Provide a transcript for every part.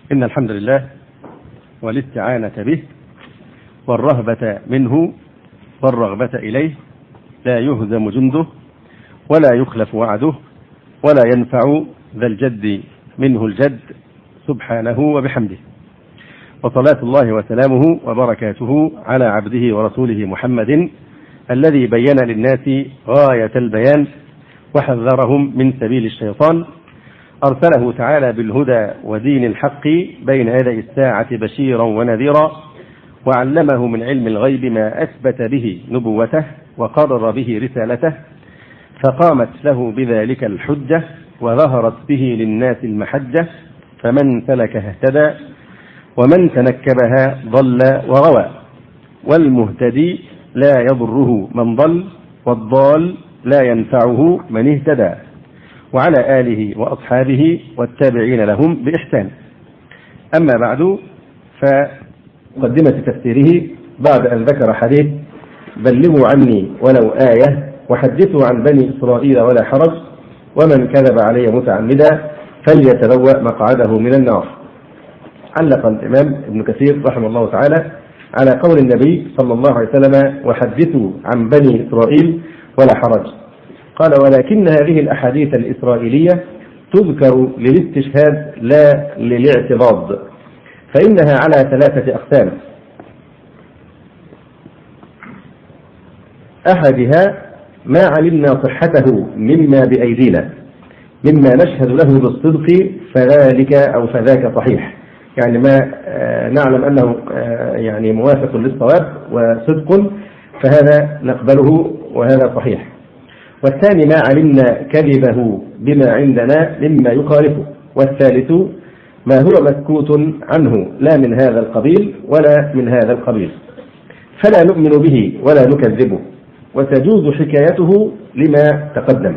إن الحمد لله والاستعانة به والرهبة منه والرغبة إليه لا يهزم جنده ولا يخلف وعده ولا ينفع ذا الجد منه الجد سبحانه وبحمده، وصلاة الله وسلامه وبركاته على عبده ورسوله محمد الذي بين للناس غاية البيان وحذرهم من سبيل الشيطان، أرسله تعالى بالهدى ودين الحق بين يدي الساعة بشيرا ونذيرا، وعلمه من علم الغيب ما أثبت به نبوته وقرر به رسالته، فقامت له بذلك الحجة وظهرت به للناس المحجة، فمن سلكها اهتدى ومن تنكبها ضل وغوى، والمهتدي لا يضره من ضل والضال لا ينفعه من اهتدى، وعلى آله وأصحابه والتابعين لهم بإحسان. أما بعد، فمقدمة تفسيره بعد أن ذكر حديث بلغوا عني ولو آية وحدثوا عن بني إسرائيل ولا حرج ومن كذب علي متعمدا فليتبوأ مقعده من النار. علق الإمام ابن كثير رحمه الله تعالى على قول النبي صلى الله عليه وسلم وحدثوا عن بني إسرائيل ولا حرج، قال ولكن هذه الأحاديث الإسرائيلية تذكر للاستشهاد لا للاعتراض، فإنها على ثلاثة أقسام: أحدها ما علمنا صحته مما بأيدينا مما نشهد له بالصدق فذلك أو فذاك صحيح، يعني ما نعلم أنه يعني موافق للصواب وصدق فهذا نقبله وهذا صحيح. والثاني ما علمنا كذبه بما عندنا مما يخالفه. والثالث ما هو مسكوت عنه لا من هذا القبيل ولا من هذا القبيل، فلا نؤمن به ولا نكذبه، وتجوز حكايته لما تقدم.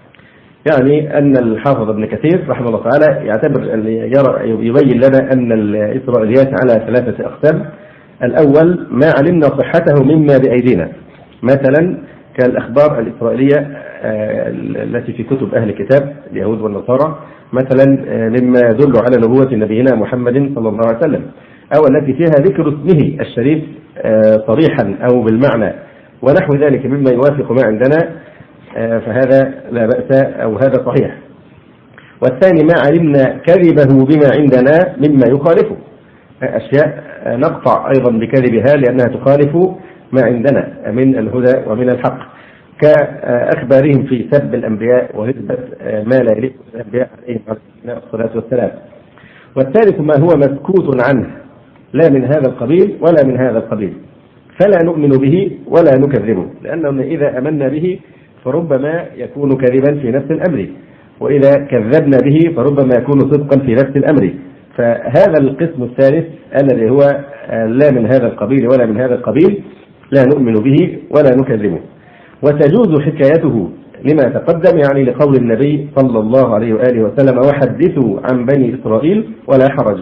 يعني أن الحافظ ابن كثير رحمه الله تعالى يعتبر يبين لنا أن الإسرائيليات على ثلاثة أقسام. الأول ما علمنا صحته مما بأيدينا، مثلا كالأخبار الإسرائيلية التي في كتب أهل الكتاب اليهود والنصارى، مثلا مما يدل على نبوة نبينا محمد صلى الله عليه وسلم، أو التي فيها ذكر اسمه الشريف صريحا أو بالمعنى ونحو ذلك مما يوافق ما عندنا، فهذا لا بأس أو هذا صحيح. والثاني ما علمنا كذبه بما عندنا مما يخالفه، أشياء نقطع أيضا بكذبها لأنها تخالف ما عندنا من الهدى ومن الحق، كأخبارهم في سب الأنبياء ونسبة ما لا يليق بالأنبياء عليهم الصلاة والسلام. والثالث ما هو مسكوت عنه لا من هذا القبيل ولا من هذا القبيل، فلا نؤمن به ولا نكذبه، لأنه إذا أمنا به فربما يكون كذبا في نفس الأمر، وإذا كذبنا به فربما يكون صدقا في نفس الأمر. فهذا القسم الثالث الذي هو لا من هذا القبيل ولا من هذا القبيل لا نؤمن به ولا نكذبه، وتجوز حكايته لما تقدم، يعني لقول النبي صلى الله عليه وآله وسلم وحدثوا عن بني إسرائيل ولا حرج.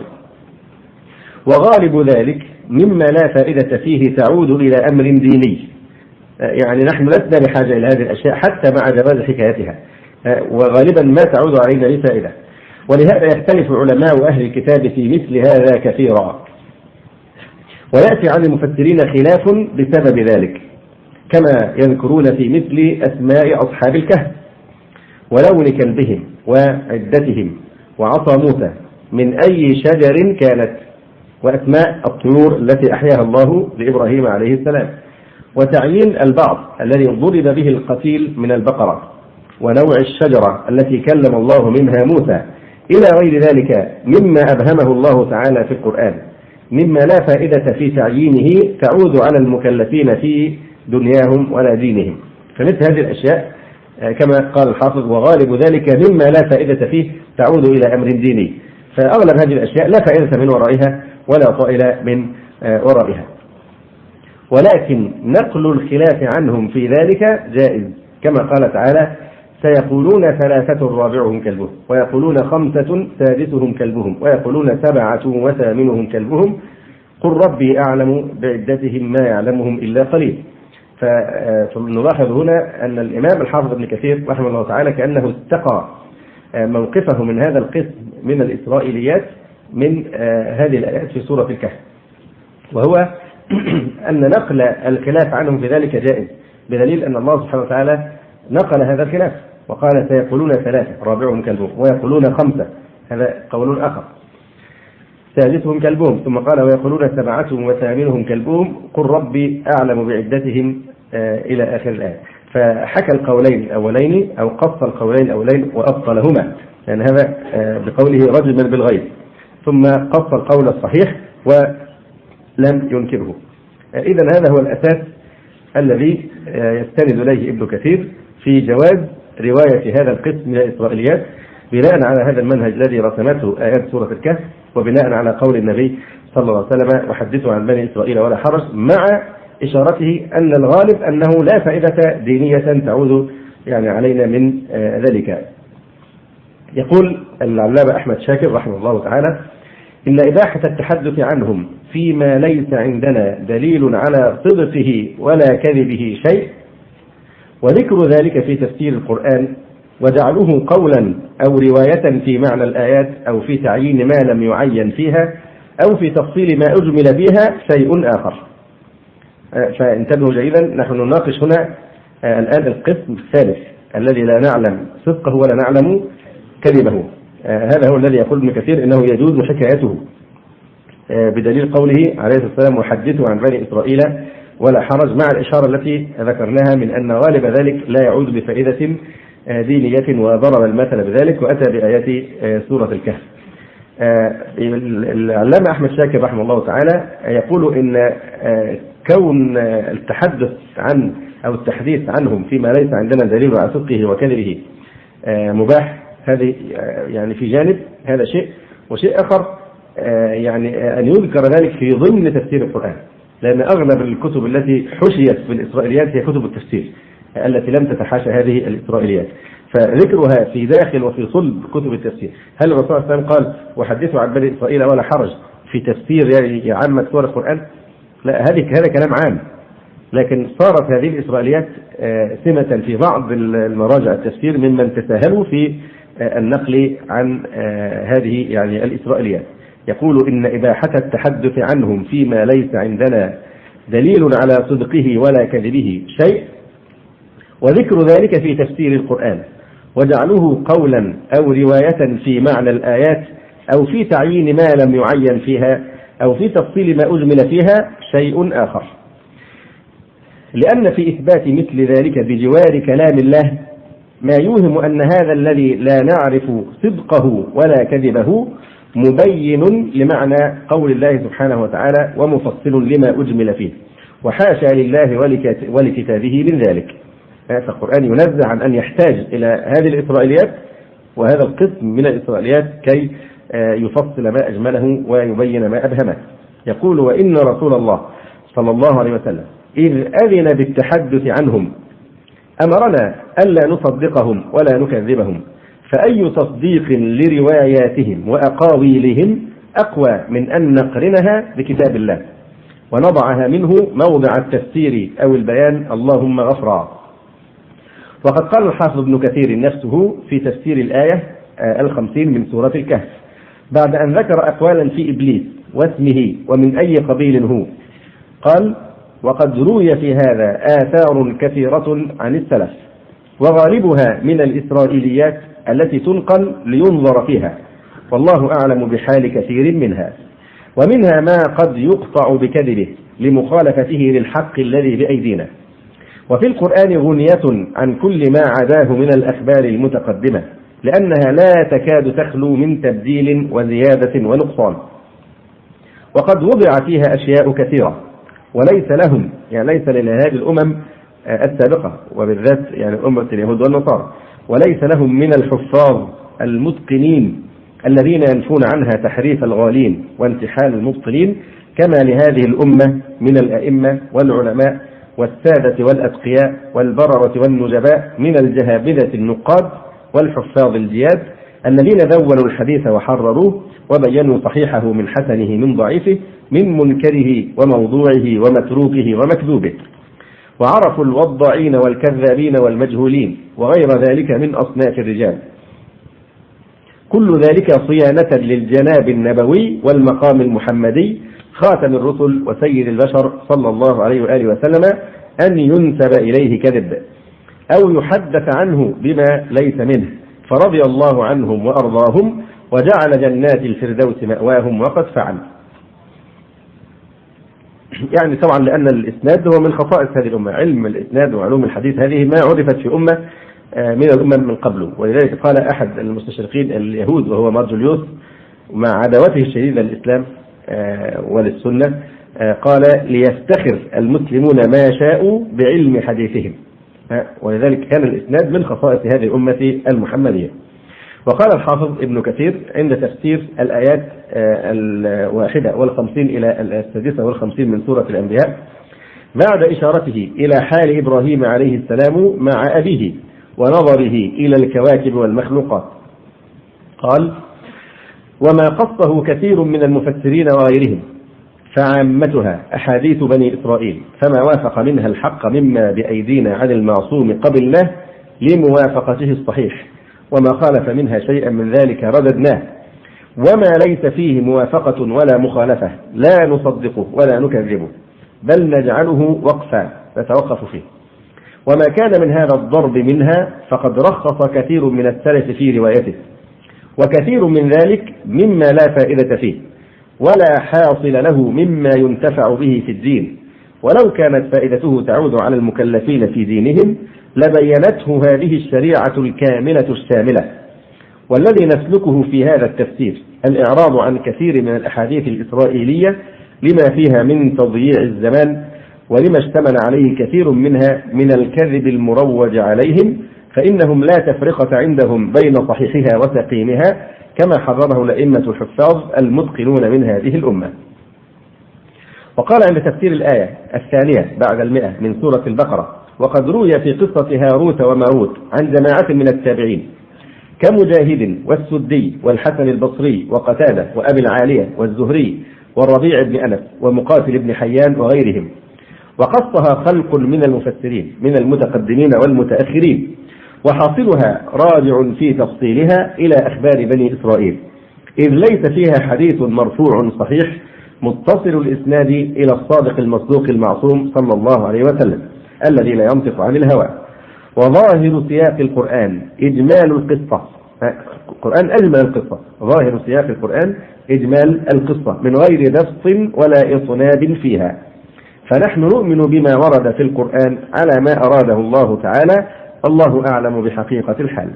وغالب ذلك مما لا فائدة فيه تعود إلى أمر ديني، يعني نحن لسنا بحاجة إلى هذه الأشياء حتى مع جواز حكايتها، وغالبا ما تعود علينا بفائدة. ولهذا يختلف علماء أهل الكتاب في مثل هذا كثيرا، ويأتي عن المفسرين خلاف بسبب ذلك، كما يذكرون في مثل أسماء أصحاب الكهف ولون كلبهم وعدتهم وعصا موسى من أي شجر كانت، وأسماء الطيور التي أحياها الله لإبراهيم عليه السلام، وتعيين البعض الذي ضرب به القتيل من البقرة، ونوع الشجرة التي كلم الله منها موسى، إلى غير ذلك مما أبهمه الله تعالى في القرآن مما لا فائدة في تعيينه تعود على المكلفين في دنياهم ولا دينهم. فمثل هذه الأشياء كما قال الحافظ وغالب ذلك مما لا فائدة فيه تعود إلى أمر ديني، فأغلب هذه الأشياء لا فائدة من ورائها ولا طائل من ورائها، ولكن نقل الخلاف عنهم في ذلك جائز، كما قال تعالى سيقولون ثلاثة رابعهم كلبهم ويقولون خمسة سادسهم كلبهم ويقولون سبعة وثامنهم كلبهم قل ربي أعلم بعدتهم ما يعلمهم إلا قليل. فنلاحظ هنا أن الإمام الحافظ ابن كثير رحمه الله تعالى كأنه استقى موقفه من هذا القسم من الإسرائيليات من هذه الآيات في سورة الكهف، وهو أن نقل الخلاف عنهم في ذلك جائز، بدليل أن الله سبحانه وتعالى نقل هذا الخلاف وقال سيقولون 3 رابعهم كلبهم ويقولون 5، هذا قول آخر، ثالثهم كلبهم، ثم قال ويقولون 7 وثامنهم كلبهم قل ربي أعلم بعدتهم إلى آخر الآية. فحكى القولين الأولين أو قص القولين الأولين وأبطلهما، يعني هذا بقوله رجما بالغيب، ثم قص القول الصحيح ولم ينكره. إذن هذا هو الأساس الذي يستند إليه ابن كثير في جواز رواية هذا القسم من الإسرائيليات بناء على هذا المنهج الذي رسمته آيات سورة الكهف، وبناء على قول النبي صلى الله عليه وسلم وحدثوا عن بني إسرائيل ولا حرج، مع إشارته أن الغالب أنه لا فائدة دينية تعود يعني علينا من ذلك. يقول العلامة أحمد شاكر رحمه الله تعالى إن إباحة التحدث عنهم فيما ليس عندنا دليل على صدقه ولا كذبه شيء، وذكر ذلك في تفسير القرآن وجعله قولا أو رواية في معنى الآيات أو في تعيين ما لم يعين فيها أو في تفصيل ما أجمل فيها شيء آخر. فانتبهوا جيدا، نحن نناقش هنا الآن القسم الثالث الذي لا نعلم صدقه ولا نعلم كذبه. هذا هو الذي يقول ابن كثير إنه يجوز حكايته بدليل قوله عليه الصلاة والسلام وحدثوا عن بني إسرائيل ولا حرج، مع الإشارة التي ذكرناها من أن غالب ذلك لا يعود بفائدة دينية، وضرب المثل بذلك وأتى بآيات سورة الكهف. العلامة أحمد شاكر رحمه الله تعالى يقول إن كون التحدث عن أو التحديث عنهم فيما ليس عندنا دليل على صدقه وكذبه مباح، هذه يعني في جانب هذا شيء، وشيء آخر يعني أن يذكر ذلك في ضمن تفسير القرآن، لأن أغلب الكتب التي حشيت بالإسرائيليات هي كتب التفسير التي لم تتحاشى هذه الإسرائيليات، فذكرها في داخل وفي صلب كتب التفسير. هل الرسول صلى الله عليه وسلم قال وحدثوا عن بني إسرائيل ولا حرج في تفسير يعني عامة سور القرآن؟ لا، هذا كلام عام، لكن صارت هذه الإسرائيليات سمة في بعض المراجع التفسير ممن تساهلوا في النقل عن هذه يعني الإسرائيليات. يقول إن إباحة التحدث عنهم فيما ليس عندنا دليل على صدقه ولا كذبه شيء، وذكر ذلك في تفسير القرآن وجعله قولا أو رواية في معنى الآيات أو في تعيين ما لم يعين فيها أو في تفصيل ما أجمل فيها شيء آخر، لأن في إثبات مثل ذلك بجوار كلام الله ما يوهم أن هذا الذي لا نعرف صدقه ولا كذبه مبين لمعنى قول الله سبحانه وتعالى ومفصل لما أجمل فيه، وحاشا لله ولكتابه من ذلك. فالقرآن ينزه عن أن يحتاج إلى هذه الإسرائيليات وهذا القسم من الإسرائيليات كي يفصل ما أجمله ويبين ما أبهمه. يقول وإن رسول الله صلى الله عليه وسلم إذ أذن بالتحدث عنهم أمرنا ألا نصدقهم ولا نكذبهم، فأي تصديق لرواياتهم وأقاويلهم أقوى من أن نقرنها بكتاب الله ونضعها منه موضع التفسير أو البيان اللهم غفرا. وقد قال الحافظ ابن كثير نفسه في تفسير الآية 50 من سورة الكهف بعد أن ذكر أقوالا في إبليس واسمه ومن أي قبيل هو، قال وقد روي في هذا آثار كثيرة عن السلف وغالبها من الإسرائيليات التي تنقل لينظر فيها، والله أعلم بحال كثير منها، ومنها ما قد يقطع بكذبه لمخالفته للحق الذي بأيدينا. وفي القرآن غنية عن كل ما عداه من الأخبار المتقدمة، لأنها لا تكاد تخلو من تبديل وزيادة ونقصان، وقد وضع فيها أشياء كثيرة وليس لهم يعني ليس لهذه الأمم السابقة وبالذات يعني أمة اليهود والنصارى وليس لهم من الحفاظ المتقنين الذين ينفون عنها تحريف الغالين وانتحال المبطلين كما لهذه الأمة من الأئمة والعلماء والسادة والأتقياء والبررة والنجباء من الجهابذة النقاد والحفاظ الجياد الذين دونوا الحديث وحرروه وبينوا صحيحه من حسنه من ضعيفه من منكره وموضوعه ومتروكه ومكذوبه، وعرفوا الوضاعين والكذابين والمجهولين وغير ذلك من أصناف الرجال. كل ذلك صيانة للجناب النبوي والمقام المحمدي خاتم الرسل وسيد البشر صلى الله عليه وآله وسلم أن ينسب إليه كذب أو يحدث عنه بما ليس منه، فرضي الله عنهم وأرضاهم وجعل جنات الفردوس مأواهم وقد فعل. يعني طبعا لأن الإسناد هو من خصائص هذه الأمة، علم الإسناد وعلوم الحديث هذه ما عرفت في أمة من الأمم من قبله. ولذلك قال أحد المستشرقين اليهود وهو مارجوليوس مع عداوته الشديدة للإسلام وللسنة، قال ليفتخر المسلمون ما شاءوا بعلم حديثهم. ولذلك كان الإسناد من خصائص هذه الأمة المحمدية. وقال الحافظ ابن كثير عند تفسير الآيات 51 إلى 56 من سورة الأنبياء بعد إشارته إلى حال إبراهيم عليه السلام مع أبيه ونظره إلى الكواكب والمخلوقات، قال: وما قصه كثير من المفسرين وغيرهم فعامتها أحاديث بني إسرائيل، فما وافق منها الحق مما بأيدينا عن المعصوم قبلناه لموافقته الصحيح، وما خالف منها شيئا من ذلك رددناه، وما ليس فيه موافقة ولا مخالفة لا نصدقه ولا نكذبه بل نجعله وقفا نتوقف فيه. وما كان من هذا الضرب منها فقد رخص كثير من السلف في روايته، وكثير من ذلك مما لا فائدة فيه ولا حاصل له مما ينتفع به في الدين، ولو كانت فائدته تعود على المكلفين في دينهم لبينته هذه الشريعة الكاملة الشاملة. والذي نسلكه في هذا التفسير الإعراض عن كثير من الأحاديث الإسرائيلية لما فيها من تضييع الزمان ولما اشتمل عليه كثير منها من الكذب المروج عليهم، فإنهم لا تفرقة عندهم بين صحيحها وسقيمها كما حرره الأئمة الحفاظ المتقنون من هذه الأمة. وقال عند تفسير الآية 2 بعد 100 من سورة البقرة: وقد روي في قصة هاروت وماروت عن جماعة من التابعين كمجاهد والسدي والحسن البصري وقتادة وأبي العالية والزهري والربيع بن أنس ومقاتل بن حيان وغيرهم، وقصها خلق من المفسرين من المتقدمين والمتأخرين، وحاصلها راجع في تفصيلها إلى أخبار بني إسرائيل، إذ ليس فيها حديث مرفوع صحيح متصل الإسناد إلى الصادق المصدوق المعصوم صلى الله عليه وسلم الذي لا ينطق عن الهوى. وظاهر سياق القرآن إجمال القصة، القرآن أجمل القصة، ظاهر سياق القرآن إجمال القصة من غير دفص ولا إطناب فيها، فنحن نؤمن بما ورد في القرآن على ما أراده الله تعالى، الله أعلم بحقيقة الحال.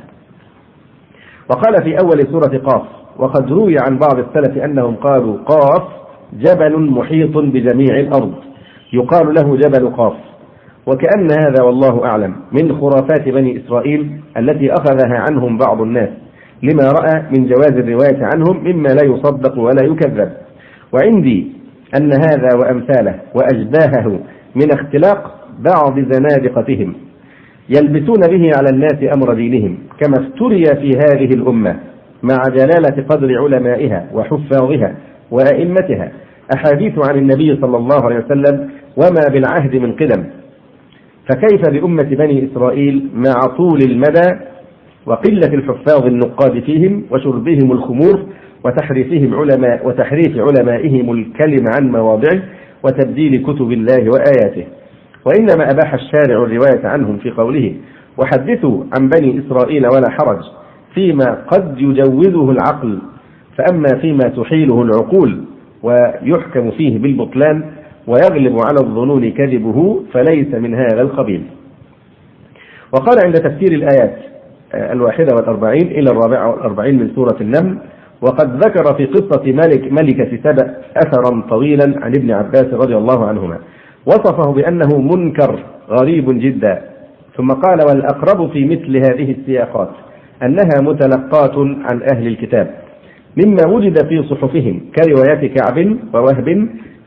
وقال في أول سورة قاف: وقد روي عن بعض السلف أنهم قالوا قاف جبل محيط بجميع الأرض يقال له جبل قاف، وكأن هذا والله أعلم من خرافات بني إسرائيل التي أخذها عنهم بعض الناس لما رأى من جواز الرواية عنهم مما لا يصدق ولا يكذب. وعندي أن هذا وأمثاله وأشباهه من اختلاق بعض زنادقتهم يلبسون به على الناس أمر دينهم، كما افتري في هذه الأمة مع جلالة قدر علمائها وحفاظها وأئمتها أحاديث عن النبي صلى الله عليه وسلم وما بالعهد من قدم، فكيف بأمة بني إسرائيل مع طول المدى وقلة الحفاظ النقاد فيهم وشربهم الخمور وتحريف علمائهم الكلم عن مواضعه وتبديل كتب الله وآياته. وإنما أباح الشارع الرواية عنهم في قوله: وحدثوا عن بني إسرائيل ولا حرج، فيما قد يجوزه العقل، فأما فيما تحيله العقول ويحكم فيه بالبطلان ويغلب على الظنون كذبه فليس من هذا القبيل. وقال عند تفسير الآيات 41 إلى 44 من سورة النمل: وقد ذكر في قصة ملكة سبأ أثرا طويلا عن ابن عباس رضي الله عنهما، وصفه بأنه منكر غريب جدا، ثم قال: والأقرب في مثل هذه السياقات أنها متلقاة عن أهل الكتاب مما وجد في صحفهم كروايات كعب ووهب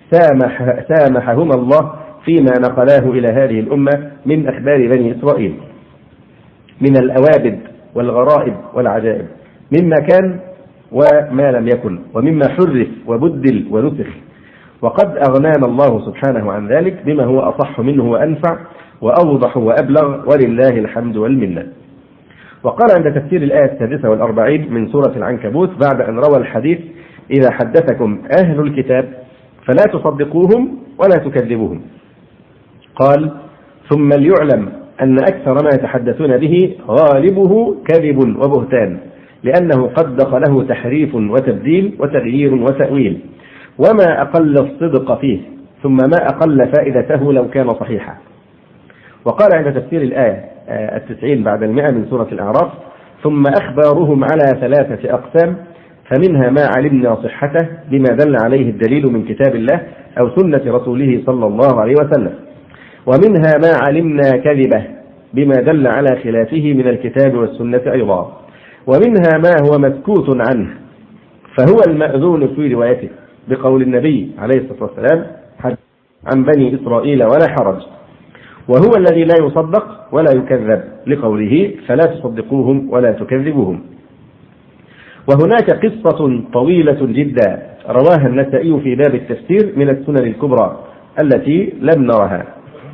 سامحهما الله فيما نقلاه إلى هذه الأمة من أخبار بني إسرائيل من الأوابد والغرائب والعجائب، مما كان وما لم يكن، ومما حرف وبدل ونسخ، وقد أغنانا الله سبحانه عن ذلك بما هو أصح منه وأنفع وأوضح وأبلغ، ولله الحمد والمنة. وقال عند تفسير الآية 46 من سورة العنكبوت بعد أن روى الحديث: إذا حدثكم أهل الكتاب فلا تصدقوهم ولا تكذبوهم، قال: ثم ليعلم أن أكثر ما يتحدثون به غالبه كذب وبهتان، لأنه قد دخله تحريف وتبديل وتغيير وتأويل، وما أقل الصدق فيه، ثم ما أقل فائدته لو كان صحيحا. وقال عند تفسير الآية 90 بعد 100 من سورة الأعراف: ثم أخبارهم على 3 أقسام، فمنها ما علمنا صحته بما دل عليه الدليل من كتاب الله أو سنة رسوله صلى الله عليه وسلم، ومنها ما علمنا كذبه بما دل على خلافه من الكتاب والسنة أيضا، ومنها ما هو مسكوت عنه فهو المأذون في روايته، بقول النبي عليه الصلاة والسلام: عن بني إسرائيل ولا حرج، وهو الذي لا يصدق ولا يكذب، لقوله: فلا تصدقوهم ولا تكذبوهم. وهناك قصة طويلة جدا رواها النسائي في باب التفسير من السنن الكبرى التي لم نرها.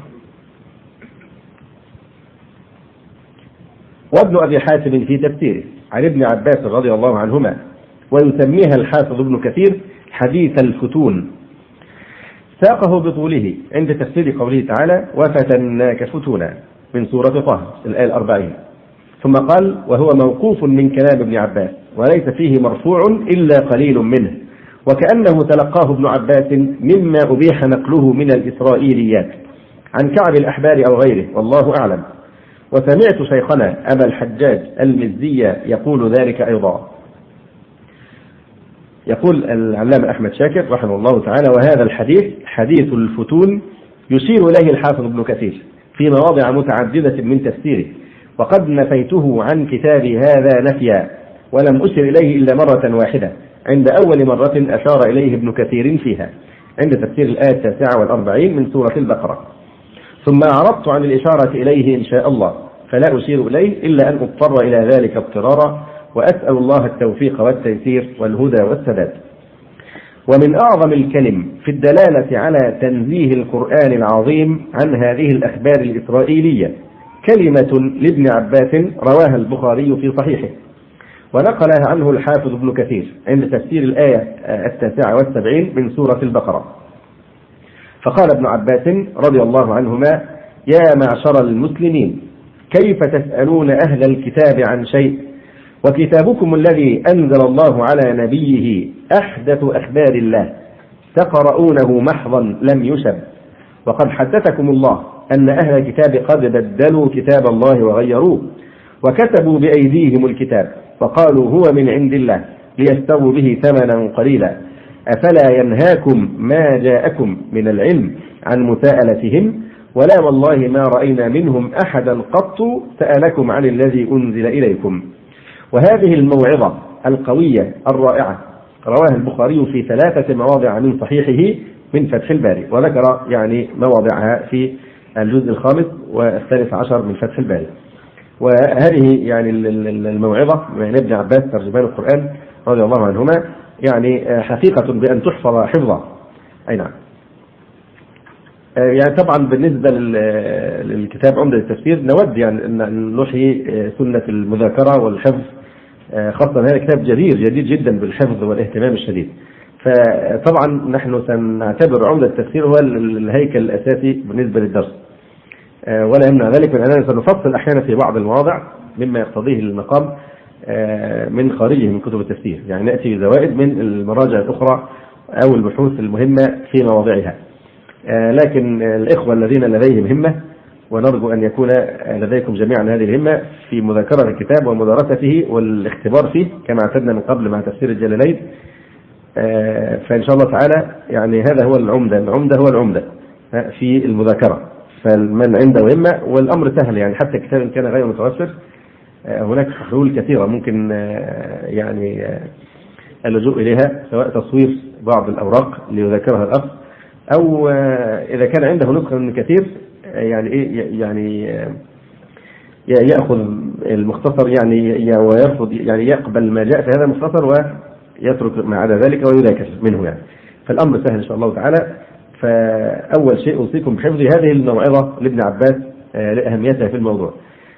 وابن أبي حاتم في تفسيره عن ابن عباس رضي الله عنهما، ويسميها الحافظ ابن كثير حديث الفتون، ساقه بطوله عند تفسير قوله تعالى: وفتناك فتونا من سورة طه الآية 40، ثم قال: وهو موقوف من كلام ابن عباس وليس فيه مرفوع إلا قليل منه، وكأنه تلقاه ابن عباس مما أبيح نقله من الإسرائيليات عن كعب الأحبار أو غيره، والله أعلم. وسمعت شيخنا أبا الحجاج المزي يقول ذلك أيضا. يقول العلامة أحمد شاكر رحمه الله تعالى: وهذا الحديث حديث الفتون يشير إليه الحافظ ابن كثير في مواضع متعددة من تفسيره، وقد نفيته عن كتابي هذا نفيا، ولم أشر إليه إلا مرة واحدة عند أول مرة أشار إليه ابن كثير فيها عند تفسير الآية 49 من سورة البقرة، ثم أعرضت عن الإشارة إليه إن شاء الله، فلا أشير إليه إلا أن أضطر إلى ذلك اضطرارا، وأسأل الله التوفيق والتيسير والهدى والسداد. ومن أعظم الكلم في الدلالة على تنزيه القرآن العظيم عن هذه الأخبار الإسرائيلية كلمة لابن عباس رواها البخاري في صحيحه، ونقلها عنه الحافظ ابن كثير عند تفسير الآية 79 من سورة البقرة. فقال ابن عباس رضي الله عنهما: يا معشر المسلمين، كيف تسألون أهل الكتاب عن شيء وكتابكم الذي أنزل الله على نبيه أحدث أخبار الله تقرؤونه محضا لم يشب، وقد حدثكم الله أن أهل الكتاب قد بدلوا كتاب الله وغيروه، وكتبوا بأيديهم الكتاب وقالوا هو من عند الله ليشتروا به ثمنا قليلا، أفلا ينهاكم ما جاءكم من العلم عن مساءلتهم؟ ولا والله ما رأينا منهم أحدا قط سألكم عن الذي أنزل إليكم. وهذه الموعظة القوية الرائعة رواها البخاري في 3 مواضع من صحيحه من فتح الباري، وذكر يعني مواضعها في الجزء 5 و12 من فتح الباري. وهذه يعني الموعظة من ابن عباس ترجمان القرآن رضي الله عنهما يعني حقيقة بأن تحفظ حفظا. أي نعم. يعني طبعا بالنسبة للكتاب عمدة التفسير نود يعني أن نحيي سنة المذاكرة والحفظ، خاصة هذا كتاب جديد جدا بالحفظ والاهتمام الشديد. فطبعا نحن سنعتبر عمدة التفسير هو الهيكل الأساسي بالنسبة للدرس، ولا يمنع ذلك من أننا سنفصل أحيانا في بعض المواضع مما يقتضيه المقام من خارجه من كتب التفسير، يعني نأتي بزوائد من المراجع الأخرى أو البحوث المهمة في مواضعها. لكن الإخوة الذين لديهم همة، ونرجو أن يكون لديكم جميعا هذه الهمة في مذاكرة الكتاب ومدارسته والاختبار فيه كما اعتدنا من قبل مع تفسير الجلالين، فإن شاء الله تعالى يعني هذا هو العمدة هو العمدة في المذاكرة. فمن عنده همة والأمر سهل، يعني حتى الكتاب إن كان غير متوفر هناك حلول كثيرة ممكن يعني اللجوء إليها، سواء تصوير بعض الأوراق ليذاكرها الأخ، أو إذا كان عنده نسخة من كثير يعني يعني يأخذ المختصر يعني ويرفض يعني يقبل ما جاء في هذا المختصر ويترك ما عدا ذلك ويذاكر منه يعني. فالأمر سهل إن شاء الله تعالى. فأول شيء أوصيكم بحفظ هذه الموعظة لابن عباس لأهميتها في الموضوع.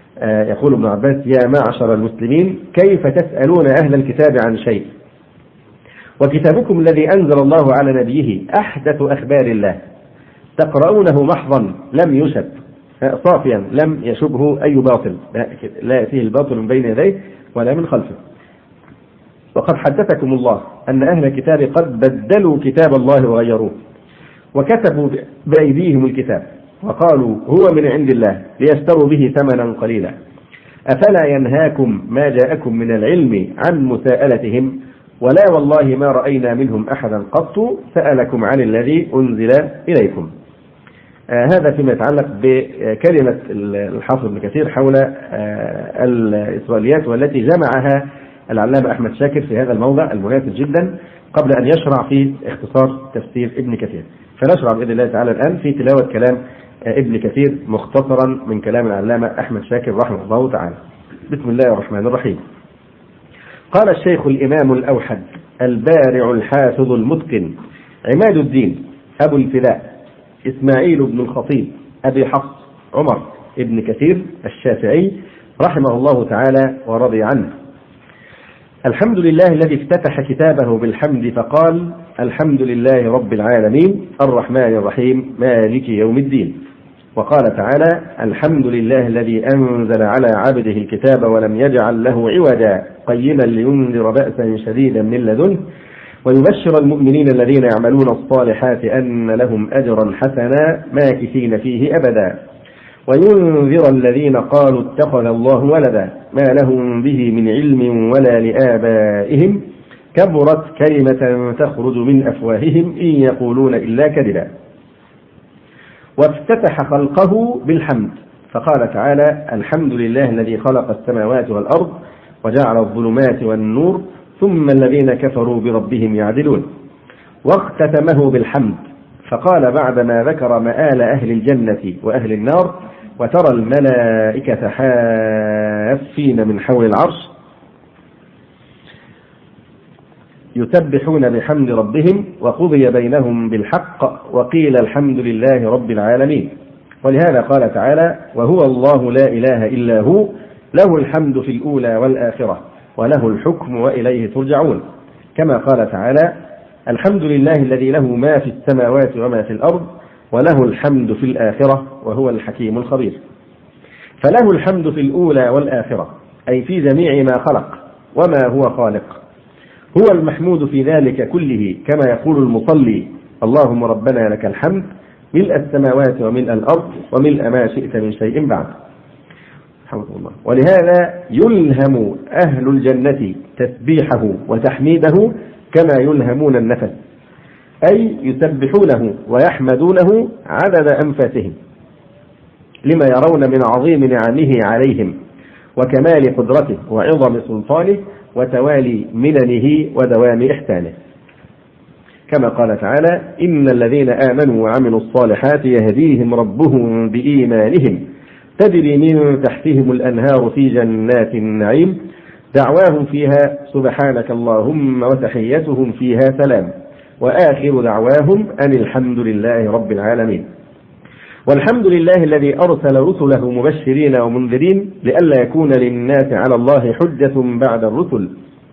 يقول ابن عباس: يا معشر المسلمين كيف تسألون أهل الكتاب عن شيء وكتابكم الذي أنزل الله على نبيه أحدث أخبار الله، تقرؤونه محضا لم يشب، صافيا لم يشبه أي باطل، لا يأتيه الباطل من بين يديه ولا من خلفه. وقد حدثكم الله أن أهل الكتاب قد بدلوا كتاب الله وغيروه وكتبوا بأيديهم الكتاب وقالوا هو من عند الله ليشتروا به ثمنا قليلا، أفلا ينهاكم ما جاءكم من العلم عن مساءلتهم؟ ولا والله ما رأينا منهم أحدا قط سألكم عن الذي أنزل إليكم. هذا فيما يتعلق بكلمة الحافظ ابن كثير حول الإسرائيليات، والتي جمعها العلامة أحمد شاكر في هذا الموضع المناسب جدا قبل أن يشرع في اختصار تفسير ابن كثير. فنشرع بإذن الله تعالى الآن في تلاوة كلام ابن كثير مختصرا من كلام العلامة أحمد شاكر رحمه الله تعالى. بسم الله الرحمن الرحيم. قال الشيخ الإمام الأوحد البارع الحافظ المتقن عماد الدين أبو الفداء إسماعيل بن الخطيب أبي حفص عمر ابن كثير الشافعي رحمه الله تعالى ورضي عنه: الحمد لله الذي افتتح كتابه بالحمد فقال: الحمد لله رب العالمين الرحمن الرحيم مالك يوم الدين. وقال تعالى: الحمد لله الذي أنزل على عبده الكتاب ولم يجعل له عوجا قيما لينذر بأسا شديدا من لدنه ويبشر المؤمنين الذين يعملون الصالحات أن لهم أجرا حسنا ماكثين فيه أبدا وينذر الذين قالوا اتخذ الله ولدا ما لهم به من علم ولا لآبائهم كبرت كلمة تخرج من أفواههم إن يقولون إلا كذبا. وافتتح خلقه بالحمد فقال تعالى: الحمد لله الذي خلق السماوات والأرض وجعل الظلمات والنور ثم الذين كفروا بربهم يعدلون. واختتمه بالحمد فقال بعدما ذكر مآل أهل الجنة وأهل النار: وترى الملائكة حافين من حول العرش يسبحون بحمد ربهم وقضي بينهم بالحق وقيل الحمد لله رب العالمين. ولهذا قال تعالى: وهو الله لا إله إلا هو له الحمد في الأولى والآخرة وله الحكم وإليه ترجعون. كما قال تعالى: الحمد لله الذي له ما في السماوات وما في الأرض وله الحمد في الآخرة وهو الحكيم الخبير. فله الحمد في الأولى والآخرة أي في جميع ما خلق وما هو خالق، هو المحمود في ذلك كله، كما يقول المصلي: اللهم ربنا لك الحمد ملء السماوات وملء الأرض وملء ما شئت من شيء بعد. الله. ولهذا يلهم أهل الجنة تسبيحه وتحميده كما يلهمون النفس، أي يسبحونه ويحمدونه عدد أنفاسهم لما يرون من عظيم نعمه عليهم وكمال قدرته وعظم سلطانه وتوالي مننه ودوام إحسانه. كما قال تعالى: إن الذين آمنوا وعملوا الصالحات يهديهم ربهم بإيمانهم تجري من تحتهم الأنهار في جنات النعيم دعواهم فيها سبحانك اللهم وتحيتهم فيها سلام وآخر دعواهم أن الحمد لله رب العالمين. والحمد لله الذي أرسل رسله مبشرين ومنذرين لئلا يكون للناس على الله حجة بعد الرسل،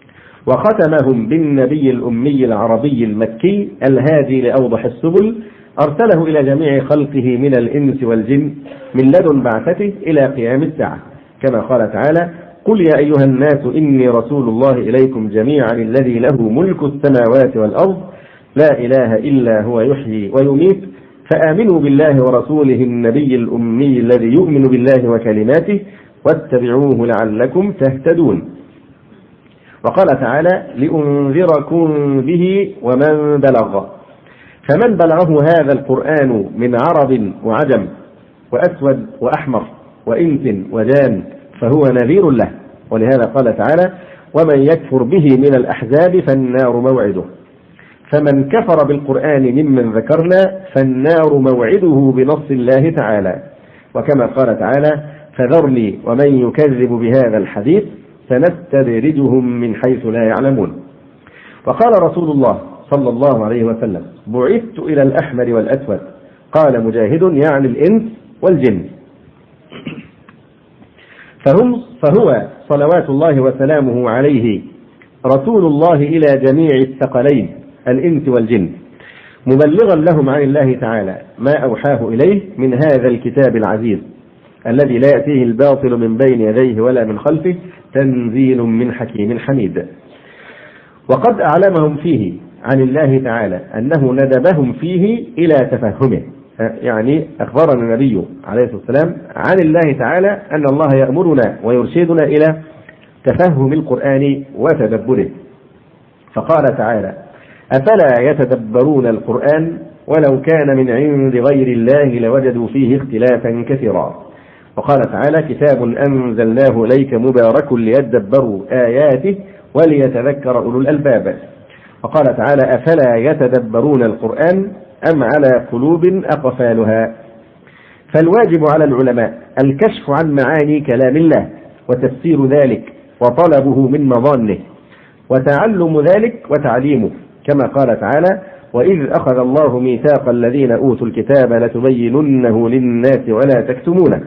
وختمهم بالنبي الأمي العربي المكي الهادي لأوضح السبل أرسله إلى جميع خلقه من الإنس والجن من لدن بعثته إلى قيام الساعة. كما قال تعالى: قل يا أيها الناس إني رسول الله إليكم جميعا الذي له ملك السماوات والأرض لا إله إلا هو يحيي ويميت فآمنوا بالله ورسوله النبي الأمي الذي يؤمن بالله وكلماته واتبعوه لعلكم تهتدون. وقال تعالى: لأنذركم به ومن بلغ. فمن بلغه هذا القرآن من عرب وعجم وأسود وأحمر وإنس وجان فهو نذير له. ولهذا قال تعالى: ومن يكفر به من الأحزاب فالنار موعده. فمن كفر بالقرآن ممن ذكرنا فالنار موعده بنص الله تعالى. وكما قال تعالى: فذرني ومن يكذب بهذا الحديث سنستدرجهم من حيث لا يعلمون. وقال رسول الله صلى الله عليه وسلم: بعثت إلى الأحمر والأسود. قال مجاهد: يعني الإنس والجن. فهو صلوات الله وسلامه عليه رسول الله إلى جميع الثقلين الإنس والجن، مبلغا لهم عن الله تعالى ما أوحاه إليه من هذا الكتاب العزيز الذي لا يأتيه الباطل من بين يديه ولا من خلفه، تنزيل من حكيم حميد. وقد أعلمهم فيه عن الله تعالى أنه ندبهم فيه إلى تفهمه، يعني أخبرنا النبي عليه الصلاة والسلام عن الله تعالى أن الله يأمرنا ويرشدنا إلى تفهم القرآن وتدبره، فقال تعالى: أفلا يتدبرون القرآن ولو كان من عند غير الله لوجدوا فيه اختلافا كثيرا. وقال تعالى: كتاب أنزلناه إليك مبارك ليدبروا آياته وليتذكر أولو الألباب. وقال تعالى: أفلا يتدبرون القرآن أم على قلوب أقفالها. فالواجب على العلماء الكشف عن معاني كلام الله وتفسير ذلك وطلبه من مظانه وتعلم ذلك وتعليمه، كما قال تعالى: وإذ أخذ الله ميثاق الذين أوتوا الكتاب لتبيننه للناس ولا تكتمونه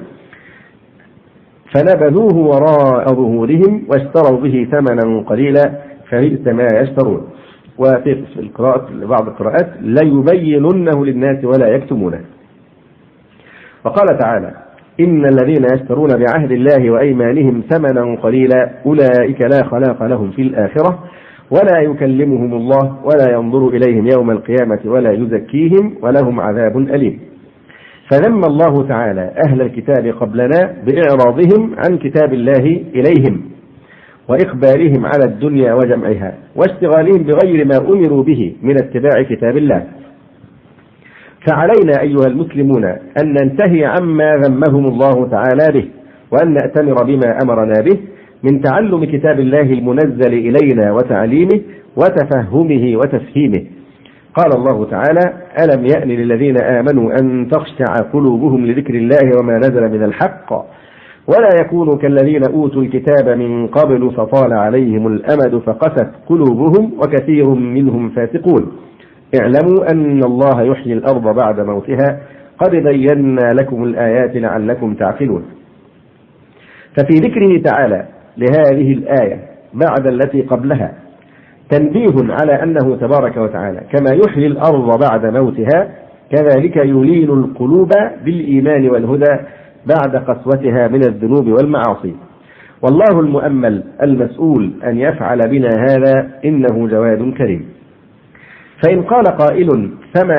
فنبذوه وراء ظهورهم واشتروا به ثمنا قليلا فبئس ما يشترون. وفي بعض القراءات ليبيننه للناس ولا يكتمونه. وقال تعالى: إن الذين يشترون بعهد الله وأيمانهم ثمنا قليلا أولئك لا خلاق لهم في الآخرة ولا يكلمهم الله ولا ينظر إليهم يوم القيامة ولا يزكيهم ولهم عذاب أليم. فذم الله تعالى أهل الكتاب قبلنا بإعراضهم عن كتاب الله إليهم وإقبالهم على الدنيا وجمعها واشتغالهم بغير ما أمروا به من اتباع كتاب الله. فعلينا أيها المسلمون أن ننتهي عما ذمهم الله تعالى به وأن نأتمر بما أمرنا به من تعلم كتاب الله المنزل إلينا وتعليمه وتفهمه وتفهيمه. قال الله تعالى: ألم يأن للذين آمنوا أن تخشع قلوبهم لذكر الله وما نزل من الحق ولا يكونوا كالذين أوتوا الكتاب من قبل فطال عليهم الأمد فقست قلوبهم وكثير منهم فاسقون. اعلموا أن الله يحيي الأرض بعد موتها قد بينا لكم الآيات لعلكم تعقلون. ففي ذكره تعالى لهذه الآية بعد التي قبلها تنبيه على أنه تبارك وتعالى كما يحيي الأرض بعد موتها كذلك يلين القلوب بالإيمان والهدى بعد قسوتها من الذنوب والمعاصي. والله المؤمل المسؤول أن يفعل بنا هذا إنه جواد كريم. فإن قال قائل: فما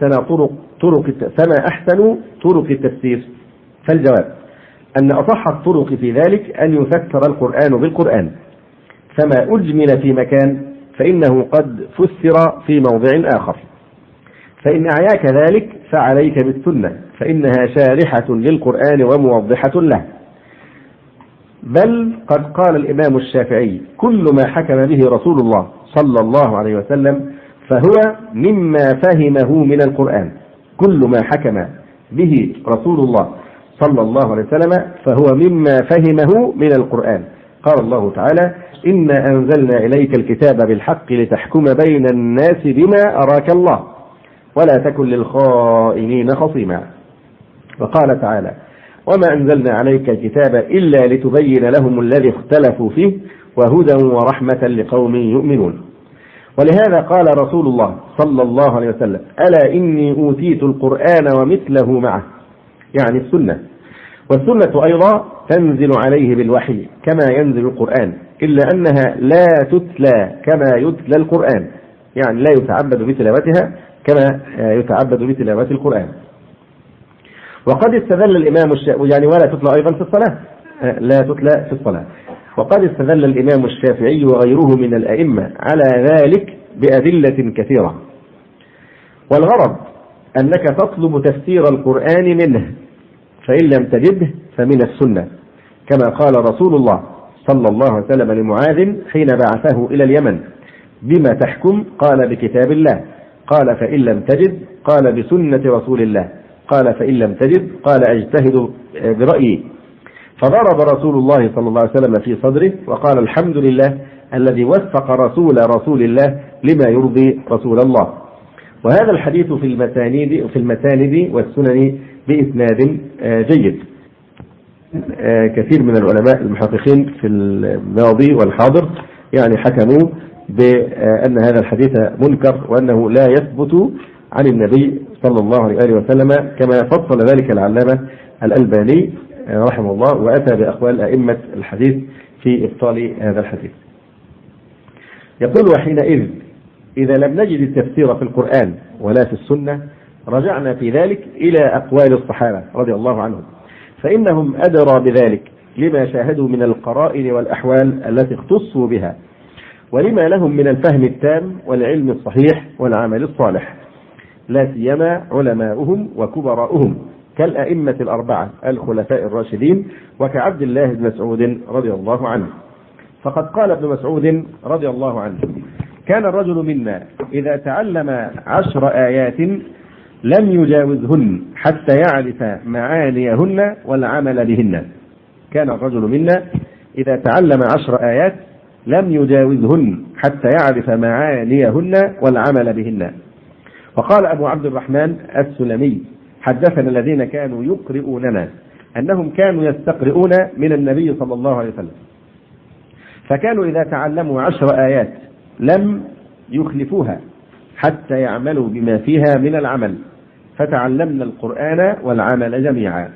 أحسن طرق التفسير؟ فالجواب أن أصح الطرق في ذلك أن يفسر القرآن بالقرآن، فما أجمل في مكان فإنه قد فسر في موضع آخر. فإن أعياك ذلك فعليك بالسنة فإنها شارحة للقرآن وموضحة له. بل قد قال الإمام الشافعي: كل ما حكم به رسول الله صلى الله عليه وسلم فهو مما فهمه من القرآن. كل ما حكم به رسول الله صلى الله عليه وسلم فهو مما فهمه من القرآن. قال الله تعالى: إنا أنزلنا إليك الكتاب بالحق لتحكم بين الناس بما أراك الله ولا تكن للخائنين خصيما. وقال تعالى: وما أنزلنا عليك الكتاب إلا لتبين لهم الذي اختلفوا فيه وهدى ورحمة لقوم يؤمنون. ولهذا قال رسول الله صلى الله عليه وسلم: ألا إني أوتيت القرآن ومثله معه، يعني السنة. والسنة أيضا تنزل عليه بالوحي كما ينزل القرآن، إلا أنها لا تتلى كما يتلى القرآن، يعني لا يتعبد بتلاوتها كما يتعبد بتلاوة القرآن. وقد استدل الإمام الشافعي، يعني ولا تتلى أيضا في الصلاة، لا تتلى في الصلاة. وقد استدل الإمام الشافعي وغيره من الأئمة على ذلك بأدلة كثيرة. والغرض أنك تطلب تفسير القرآن منه، فإن لم تجده فمن السنة، كما قال رسول الله صلى الله عليه وسلم لمعاذ حين بعثه إلى اليمن: بما تحكم؟ قال: بكتاب الله. قال: فإن لم تجد؟ قال: بسنة رسول الله. قال: فإن لم تجد؟ قال: أجتهد برأيي. فضرب رسول الله صلى الله عليه وسلم في صدره وقال: الحمد لله الذي وفق رسول الله لما يرضي رسول الله. وهذا الحديث في المساند والسنن بإسناد جيد. كثير من العلماء المحققين في الماضي والحاضر يعني حكموا بأن هذا الحديث منكر وأنه لا يثبت عن النبي صلى الله عليه وسلم، كما فصل ذلك العلامة الألباني رحمه الله، وأتى بأقوال أئمة الحديث في إبطال هذا الحديث. يقول: وحينئذ إذا لم نجد التفسير في القرآن ولا في السنة رجعنا في ذلك إلى أقوال الصحابة رضي الله عنهم، فإنهم أدرى بذلك لما شاهدوا من القرائن والأحوال التي اختصوا بها، ولما لهم من الفهم التام والعلم الصحيح والعمل الصالح، لا سيما علماؤهم وكبراؤهم كالأئمة الأربعة الخلفاء الراشدين وكعبد الله بن مسعود رضي الله عنه. فقد قال ابن مسعود رضي الله عنه: كان الرجل منا إذا تعلم 10 آيات لم يجاوزهن حتى يعرف معانيهن والعمل بهن. كان الرجل منا إذا تعلم 10 آيات لم يجاوزهن حتى يعرف معانيهن والعمل بهن. وقال أبو عبد الرحمن السلمي: حدثنا الذين كانوا يقرؤوننا أنهم كانوا يستقرؤون من النبي صلى الله عليه وسلم، فكانوا إذا تعلموا 10 آيات لم يخلفوها حتى يعملوا بما فيها من العمل، فتعلمنا القرآن والعمل جميعا.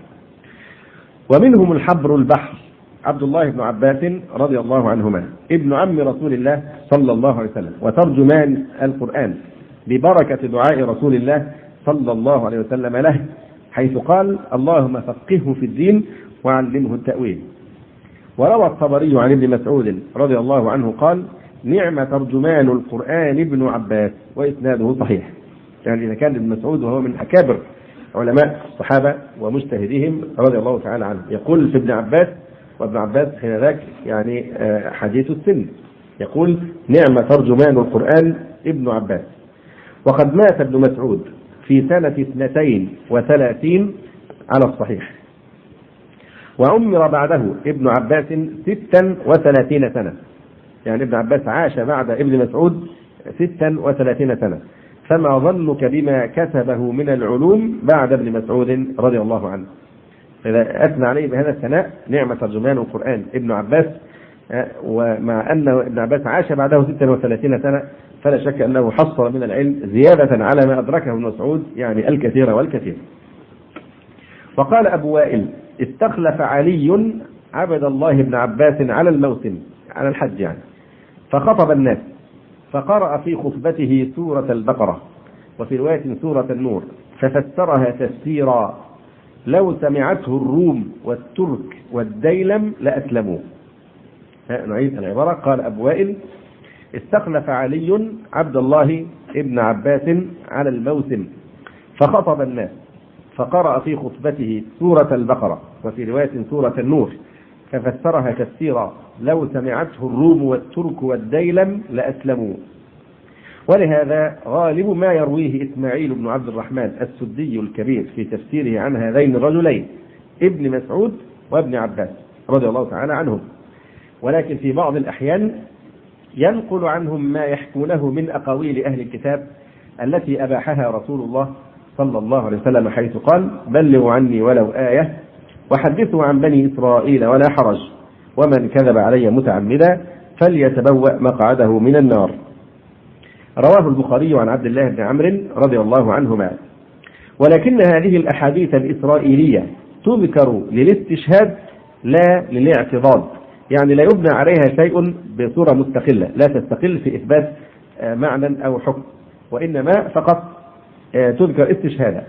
ومنهم الحبر البحر عبد الله بن عباس رضي الله عنهما، ابن عم رسول الله صلى الله عليه وسلم وترجمان القرآن، ببركة دعاء رسول الله صلى الله عليه وسلم له، حيث قال: اللهم فقهه في الدين وعلمه التأويل. وروى الطبري عن ابن مسعود رضي الله عنه قال: نعم ترجمان القرآن ابن عباس، وإسناده صحيح. يعني إذا كان ابن مسعود وهو من أكابر علماء الصحابة ومجتهدهم رضي الله تعالى عنه يقول في ابن عباس، وابن عباس حين ذاك يعني حديث السن، يقول: نعم ترجمان القرآن ابن عباس. وقد مات ابن مسعود في سنة 32 على الصحيح، وعمر بعده ابن عباس 36 سنة. يعني ابن عباس عاش بعد ابن مسعود 36 سنة، فما ظنك بما كسبه من العلوم بعد ابن مسعود رضي الله عنه. إذا أثنى عليه بهذا الثناء: نعم ترجمان القرآن ابن عباس، ومع أن ابن عباس عاش بعده 36 سنة فلا شك أنه حصل من العلم زيادة على ما أدركه ابن مسعود، يعني الكثير والكثير. وقال أبو وائل: استخلف علي عبد الله بن عباس على الموسم، على الحج يعني، فخطب الناس فقرأ في خطبته سورة البقرة، وفي رواية سورة النور، ففسرها تفسيرا لو سمعته الروم والترك والديلم لأسلموا. نعيد العبارة. قال أبو وائل: استخلف علي عبد الله ابن عباس على الموسم فخطب الناس فقرأ في خطبته سورة البقرة، وفي رواية سورة النور، ففسرها تفسيرا لو سمعته الروم والترك والديلم لأسلموا. ولهذا غالب ما يرويه إسماعيل بن عبد الرحمن السدي الكبير في تفسيره عن هذين الرجلين ابن مسعود وابن عباس رضي الله تعالى عنهم، ولكن في بعض الأحيان ينقل عنهم ما يحكونه من أقاويل أهل الكتاب التي أباحها رسول الله صلى الله عليه وسلم، حيث قال: بلغوا عني ولو آية وحدثوا عن بني إسرائيل ولا حرج، ومن كذب علي متعمدا فليتبوأ مقعده من النار. رواه البخاري عن عبد الله بن عمرو رضي الله عنهما. ولكن هذه الأحاديث الإسرائيلية تذكر للاستشهاد لا للاعتضاد، يعني لا يبنى عليها شيء بصورة مستقلة، لا تستقل في إثبات معنى أو حكم، وإنما فقط تذكر استشهادا.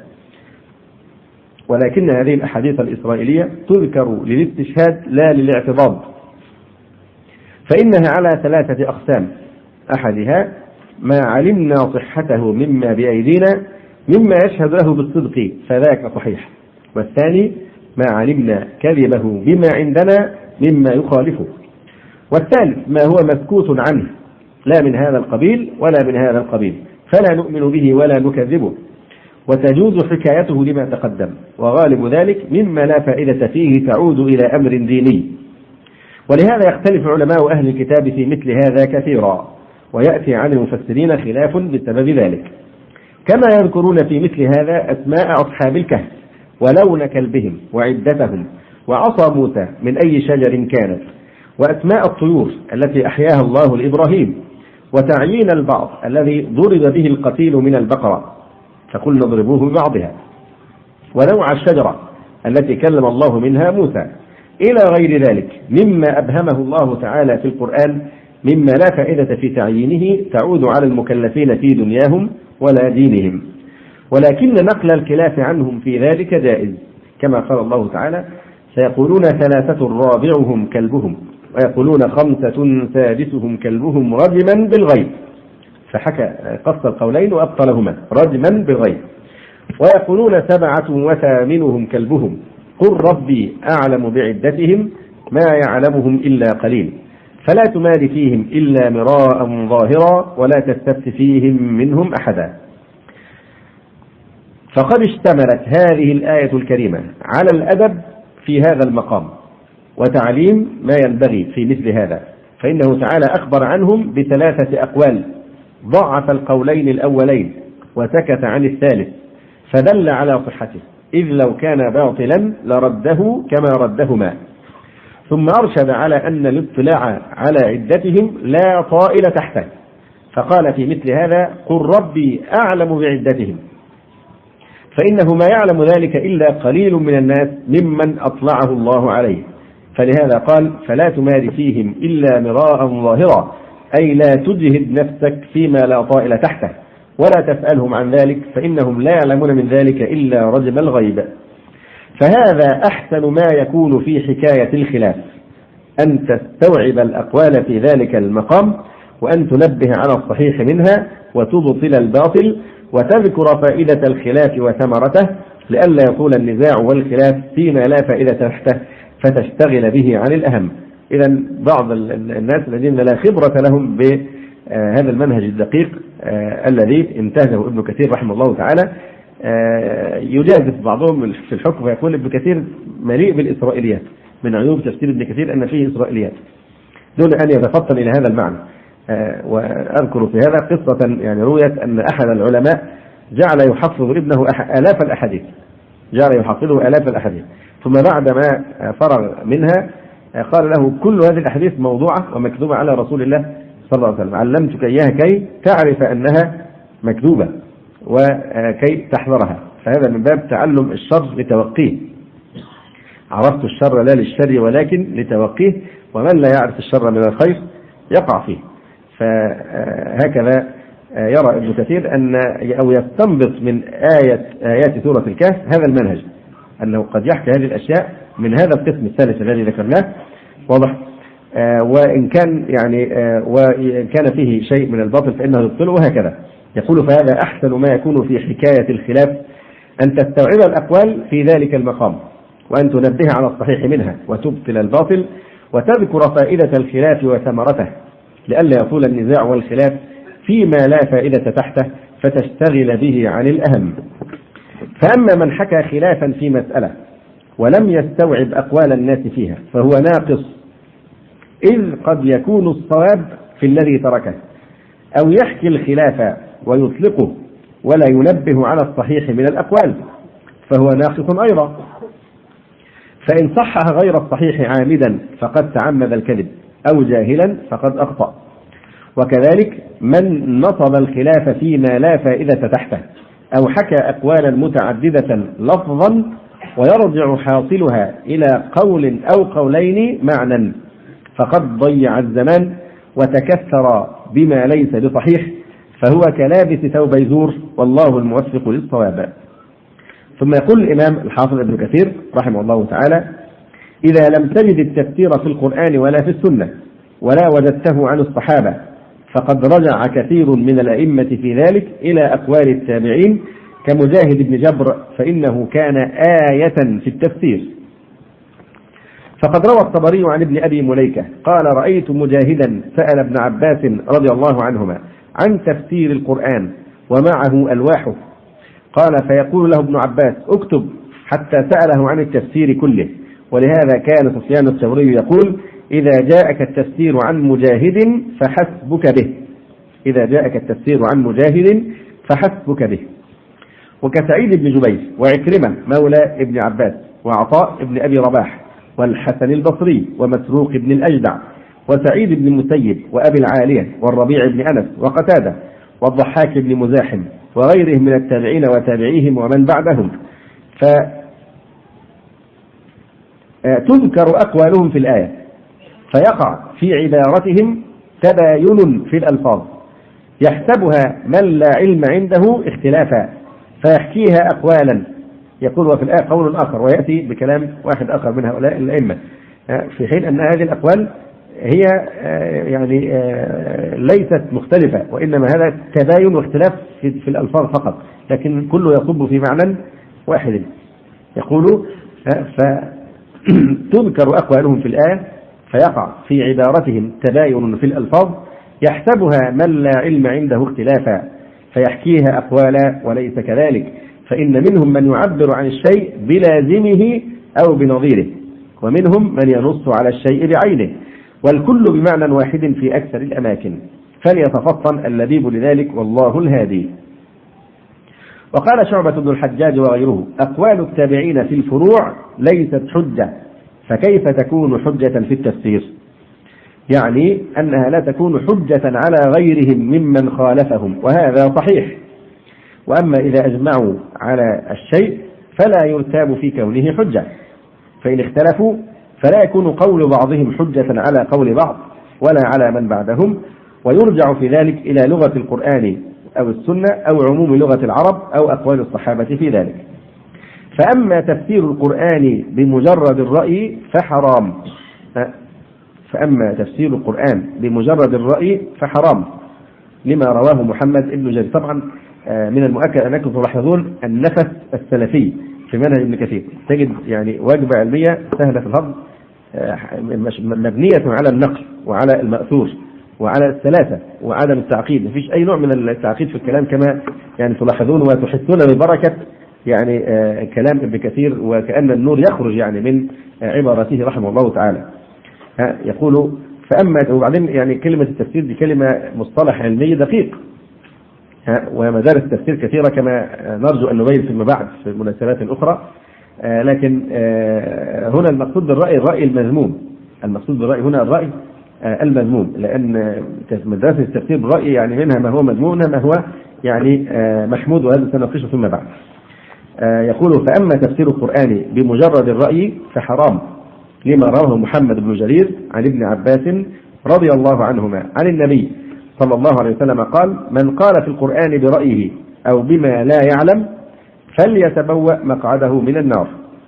ولكن هذه الأحاديث الإسرائيلية تذكر للاستشهاد لا للاعتضاد، فإنها على 3 أقسام: أحدها ما علمنا صحته مما بأيدينا مما يشهد له بالصدق فذاك صحيح، والثاني ما علمنا كذبه بما عندنا مما يخالفه، والثالث ما هو مسكوت عنه لا من هذا القبيل ولا من هذا القبيل فلا نؤمن به ولا نكذبه، وتجوز حكايته لما تقدم، وغالب ذلك مما لا فائدة فيه تعود إلى أمر ديني. ولهذا يختلف علماء أهل الكتاب في مثل هذا كثيرا، ويأتي عن المفسرين خلاف بسبب ذلك، كما يذكرون في مثل هذا أسماء أصحاب الكهف ولون كلبهم وعدتهم وعصا موسى من أي شجر كانت، وأسماء الطيور التي أحياها الله لإبراهيم، وتعيين البعض الذي ضرب به القتيل من البقرة فقلنا اضربوه ببعضها، ونوع الشجرة التي كلم الله منها موسى، إلى غير ذلك مما أبهمه الله تعالى في القرآن مما لا فائدة في تعيينه تعود على المكلفين في دنياهم ولا دينهم، ولكن نقل الخلاف عنهم في ذلك جائز، كما قال الله تعالى: سيقولون 3 رابعهم كلبهم، ويقولون 5 سادسهم كلبهم رجما بالغيب، فحكى قص القولين وأبطلهما رجما بالغيب، ويقولون 7 وثامنهم كلبهم، قل ربي أعلم بعدتهم ما يعلمهم إلا قليل، فلا تمار فيهم إلا مراء ظاهرا ولا تستفت فيهم منهم أحدا. فقد اشتملت هذه الآية الكريمة على الأدب في هذا المقام وتعليم ما ينبغي في مثل هذا، فإنه تعالى أخبر عنهم ب3 أقوال، ضعف القولين الأولين وسكت عن الثالث، فدل على صحته، إذ لو كان باطلا لرده كما ردهما. ثم أرشد على أن الاطلاع على عدتهم لا طائل تحته، فقال في مثل هذا: قل ربي أعلم بعدتهم، فإنه ما يعلم ذلك إلا قليل من الناس ممن أطلعه الله عليه، فلهذا قال: فلا تمار فيهم إلا مراء ظاهرا، أي لا تجهد نفسك فيما لا طائل تحته، ولا تسألهم عن ذلك، فإنهم لا يعلمون من ذلك إلا رجم الغيب. فهذا أحسن ما يكون في حكاية الخلاف، أن تستوعب الأقوال في ذلك المقام، وأن تنبه على الصحيح منها وتبطل الباطل، وتذكر فائدة الخلاف وثمرته، لئلا يطول النزاع والخلاف فيما لا فائدة تحته فتشتغل به عن الأهم. إذا بعض الناس الذين لا خبرة لهم بهذا المنهج الدقيق الذي انتهجه ابن كثير رحمه الله تعالى يجازف بعضهم في الحكم، ويقول ابن كثير مليء بالإسرائيليات. من عيوب تفسير ابن كثير أن فيه إسرائيليات دون أن يتفطن إلى هذا المعنى. وأذكر في هذا قصة يعني رويت أن أحد العلماء جعل يحفظ ابنه آلاف الأحاديث، جعل يحفظه آلاف الأحاديث، ثم بعدما فرغ منها قال له: كل هذه الأحاديث موضوعة ومكذوبة على رسول الله صلى الله عليه وسلم، علمتك إياها كي تعرف أنها مكذوبة وكي تحذرها، فهذا من باب تعلم الشر لتوقيه. عرفت الشر لا للشر ولكن لتوقيه، ومن لا يعرف الشر من الخير يقع فيه. فهكذا يرى ابن كثير أن أو يستنبط من آيات سورة الكهف هذا المنهج، أنه قد يحكي هذه الأشياء من هذا القسم الثالث الذي ذكرناه، واضح؟ وإن كان يعني وإن كان فيه شيء من الباطل فإنه يبطله، وهكذا يقول: فهذا أحسن ما يكون في حكاية الخلاف، أن تستوعب الأقوال في ذلك المقام، وأن تنبه على الصحيح منها وتبطل الباطل، وتذكر فائدة الخلاف وثمرته، لئلا يطول النزاع والخلاف فيما لا فائدة تحته فتشتغل به عن الأهم. فأما من حكى خلافا في مسألة ولم يستوعب أقوال الناس فيها فهو ناقص، إذ قد يكون الصواب في الذي تركه، أو يحكي الخلاف ويطلقه ولا ينبه على الصحيح من الأقوال فهو ناقص أيضا. فإن صحح غير الصحيح عامدا فقد تعمد الكذب، أو جاهلا فقد أخطأ. وكذلك من نصب الخلاف فيما لا فائدة تحته، أو حكى أقوالا متعددة لفظا ويرجع حاصلها إلى قول أو قولين معنى، فقد ضيع الزمان وتكثر بما ليس بصحيح، فهو كلابس ثوب زور، والله الموفق للصواب. ثم يقول الإمام الحافظ ابن كثير رحمه الله تعالى: إذا لم تجد التفسير في القرآن ولا في السنة ولا وجدته عن الصحابة فقد رجع كثير من الأئمة في ذلك إلى أقوال التابعين كمجاهد بن جبر، فإنه كان آية في التفسير. فقد روى الطبري عن ابن أبي مليكة قال: رأيت مجاهدا سأل ابن عباس رضي الله عنهما عن تفسير القرآن ومعه ألواحه، قال: فيقول له ابن عباس: اكتب، حتى سأله عن التفسير كله. ولهذا كان سفيان الثوري يقول: إذا جاءك التفسير عن مجاهد فحسبك به، إذا جاءك التفسير عن مجاهد فحسبك به. وكسعيد بن جبير وعكرمة مولى ابن عباس وعطاء ابن أبي رباح والحسن البصري ومسروق بن الأجدع وسعيد بن المسيب وأبي العالية والربيع بن أنس وقتادة والضحاك بن مزاحم وغيرهم من التابعين وتابعيهم ومن بعدهم. فتذكر أقوالهم في الآية فيقع في عبارتهم تباين في الألفاظ يحسبها من لا علم عنده اختلافا فيحكيها أقوالا يقول وفي الآية قول آخر ويأتي بكلام واحد آخر من هؤلاء الأئمة، في حين أن هذه الأقوال هي يعني ليست مختلفة وإنما هذا تباين واختلاف في الألفاظ فقط، لكن كله يصب في معنى واحد. يقول فتذكر أقوالهم في الآية فيقع في عبارتهم تباين في الألفاظ يحسبها من لا علم عنده اختلافا فيحكيها أقوالا وليس كذلك، فإن منهم من يعبر عن الشيء بلازمه أو بنظيره ومنهم من ينص على الشيء بعينه والكل بمعنى واحد في أكثر الأماكن، فليتفطن اللبيب لذلك والله الهادي. وقال شعبة بن الحجاج وغيره أقوال التابعين في الفروع ليست حجة فكيف تكون حجة في التفسير؟ يعني أنها لا تكون حجة على غيرهم ممن خالفهم وهذا صحيح. وأما إذا أجمعوا على الشيء فلا يرتاب في كونه حجة، فإن اختلفوا فلا يكون قول بعضهم حجة على قول بعض ولا على من بعدهم، ويرجع في ذلك إلى لغة القرآن أو السنة أو عموم لغة العرب أو أقوال الصحابة في ذلك. فأما تفسير القرآن بمجرد الرأي فحرام، فأما تفسير القرآن بمجرد الرأي فحرام لما رواه محمد بن جرير. طبعا من المؤكد أنكم تلاحظون النفس السلفي في منهج ابن كثير، تجد يعني وجبة علمية سهلة في الهضم مبنية على النقل وعلى المأثور وعلى الثلاثة وعدم التعقيد، مفيش أي نوع من التعقيد في الكلام كما يعني تلاحظون وتحسون ببركة يعني كلام ابن كثير، وكأن النور يخرج يعني من عبارته رحمه الله تعالى. يقول فأما، وبعدين يعني كلمة التفسير دي كلمة مصطلح علمي دقيق، ومدارس التفسير كثيرة كما نرجو أن نبين فيما بعد في المناسبات الأخرى، لكن هنا المقصود بالرأي الرأي المذموم، المقصود بالرأي هنا الرأي المذموم، لأن مدارس التفسير بالرأي يعني منها ما هو مذموم ما هو يعني محمود، وهذا سنناقشه فيما بعد. يقول فأما تفسير القرآن بمجرد الرأي فحرام لما رواه محمد بن جرير عن ابن عباس رضي الله عنهما عن النبي صلى الله عليه وسلم قال من قال في القرآن برأيه أو بما لا يعلم فليتبوأ مقعده من النار.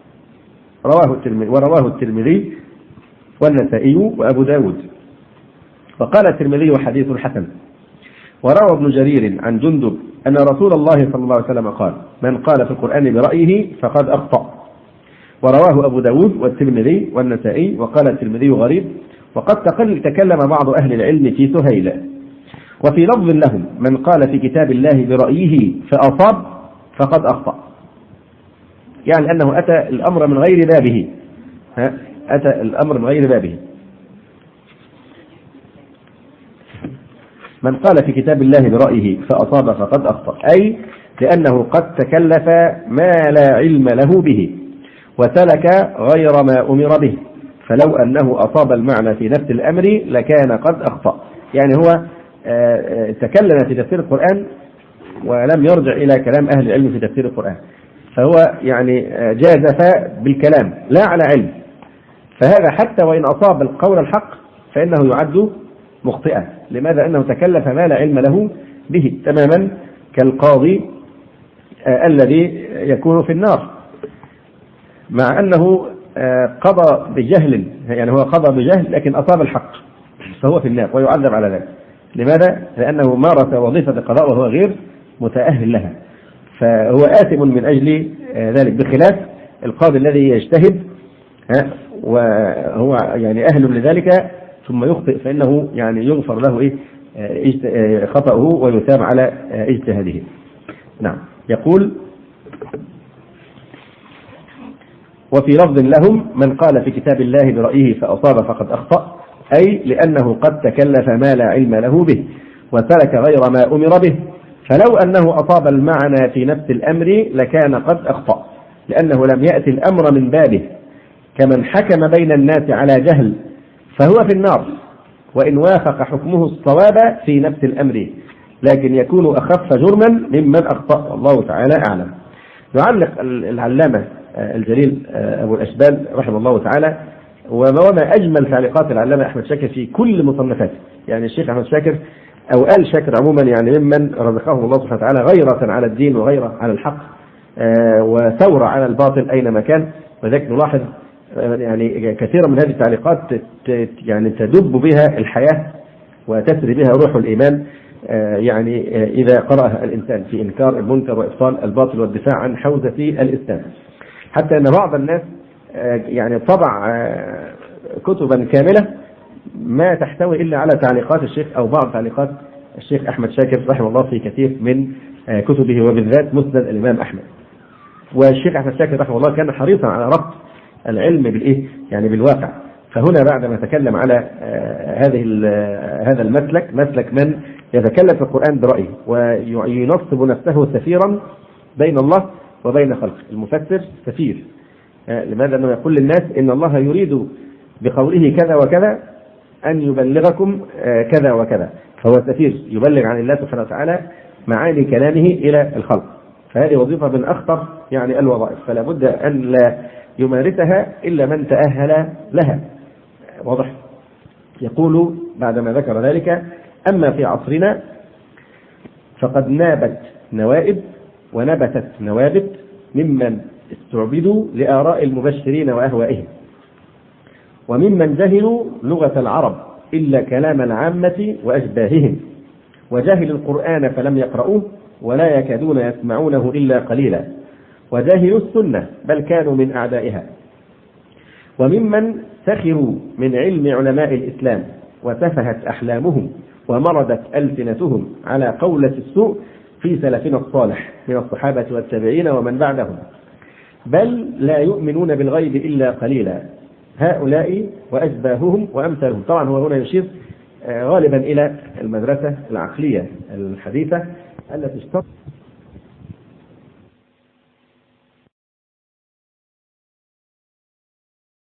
ورواه الترمذي والنسائي وأبو داود. وقال الترمذي حديث حسن. وروى ابن جرير عن جندب أن رسول الله صلى الله عليه وسلم قال من قال في القرآن برأيه فقد أخطأ. ورواه أبو داود والترمذي والنسائي. وقال الترمذي غريب. وقد تكلم بعض أهل العلم في سهيل. وفي لفظ لهم من قال في كتاب الله برأيه فأصاب فقد أخطأ، يعني أنه أتى الأمر من غير بابه، أتى الأمر من غير بابه. من قال في كتاب الله برأيه فأصاب فقد أخطأ، أي لأنه قد تكلف ما لا علم له به وسلك غير ما أمر به، فلو أنه أصاب المعنى في نفس الأمر لكان قد أخطأ. يعني هو تكلم في تفسير القرآن ولم يرجع إلى كلام أهل العلم في تفسير القرآن، فهو يعني جازف بالكلام لا على علم، فهذا حتى وإن أصاب القول الحق فإنه يعد مخطئا. لماذا؟ أنه تكلف ما لا علم له به، تماما كالقاضي الذي يكون في النار مع أنه قضى بجهل، يعني هو قضى بجهل لكن أصاب الحق فهو في النار ويعذب على ذلك. لماذا؟ لأنه مارس وظيفة القضاء وهو غير متأهل لها، فهو آثم من أجل ذلك، بخلاف القاضي الذي يجتهد وهو يعني أهل لذلك ثم يخطئ فإنه يعني يغفر له خطأه ويثاب على اجتهاده. نعم. يقول وفي لفظ لهم من قال في كتاب الله برأيه فأصاب فقد أخطأ، أي لأنه قد تكلف ما لا علم له به وترك غير ما أمر به، فلو أنه أصاب المعنى في نفس الأمر لكان قد أخطأ، لأنه لم يأتي الأمر من بابه كمن حكم بين الناس على جهل فهو في النار، وإن وافق حكمه الصواب في نفس الأمر، لكن يكون أخف جرما ممن أخطأ، الله تعالى أعلم. يعلق العلامة الجليل أبو الأشبال رحمه الله تعالى، وما أجمل تعليقات العلامة أحمد شاكر في كل مصنفاته. يعني الشيخ أحمد شاكر أو آل شاكر عموما يعني ممن رزقهم الله سبحانه وتعالى غيرة على الدين وغيرة على الحق وثورة على الباطل أينما كان. وذلك نلاحظ يعني كثيرا من هذه التعليقات يعني تدب بها الحياة وتسري بها روح الإيمان، يعني إذا قرأها الإنسان في إنكار المنكر وإبطال الباطل والدفاع عن حوزة الإسلام. حتى أن بعض الناس يعني طبع كتبا كاملة ما تحتوي إلا على تعليقات الشيخ أو بعض تعليقات الشيخ أحمد شاكر رحمه الله في كثير من كتبه، وبالذات مسند الإمام أحمد. والشيخ أحمد شاكر رحمه الله كان حريصا على ربط العلم بالإيه يعني بالواقع. فهنا بعدما تكلم على هذا المسلك، مسلك من يتكلم في القرآن برأيه وينصب نفسه سفيرا بين الله وبين خلقه. المفسر سفير، لماذا؟ أنه يقول للناس إن الله يريد بقوله كذا وكذا أن يبلغكم كذا وكذا، فهو سفير يبلغ عن الله سبحانه وتعالى معاني كلامه إلى الخلق. فهذه وظيفة من أخطر يعني الوظائف، فلا بد أن لا يمارسها إلا من تأهل لها. واضح؟ يقول بعدما ذكر ذلك: أما في عصرنا فقد نابت نوائب ونبتت نوابت ممن استعبدوا لآراء المبشرين وأهوائهم، وممن جهلوا لغة العرب إلا كلام العامة وأشباههم، وجهلوا القرآن فلم يقرؤوه ولا يكادون يسمعونه إلا قليلا، وجاهلوا السنة بل كانوا من أعدائها، وممن سخروا من علم علماء الإسلام وسفهت أحلامهم ومردت ألسنتهم على قولة السوء في سلفنا الصالح من الصحابة والتابعين ومن بعدهم، بل لا يؤمنون بالغيب إلا قليلا، هؤلاء وأشباههم وأمثالهم. طبعا هو هنا يشير غالبا إلى المدرسة العقلية الحديثة التي اشترط